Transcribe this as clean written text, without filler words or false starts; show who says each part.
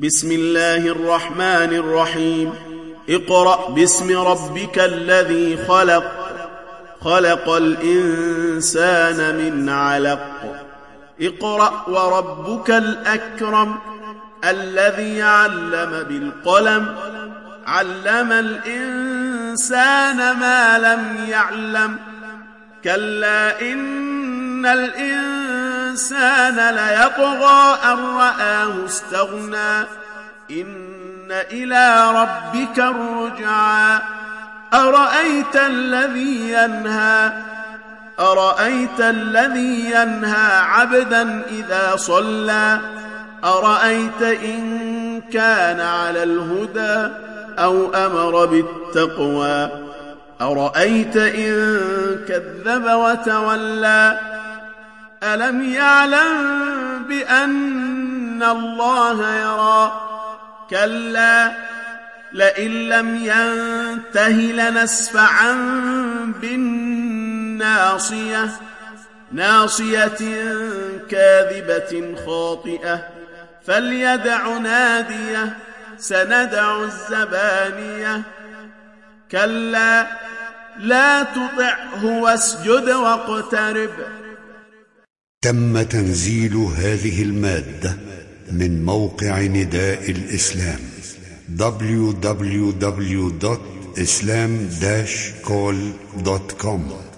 Speaker 1: بسم الله الرحمن الرحيم اقرأ باسم ربك الذي خلق خلق الإنسان من علق اقرأ وربك الأكرم الذي علم بالقلم علم الإنسان ما لم يعلم كلا إن الإنسان ليطغى أن رآه استغنى إن إلى ربك الرجعى أرأيت الذي ينهى عبدا إذا صلى أرأيت إن كان على الهدى أو أمر بالتقوى أرأيت إن كذب وتولى ألم يعلم بأن الله يرى كلا لئن لم ينته لنسفعا بالناصية ناصية كاذبة خاطئة فليدع ناديه سندع الزبانية كلا لا تطعه واسجد واقترب.
Speaker 2: تم تنزيل هذه المادة من موقع نداء الإسلام www.islam-call.com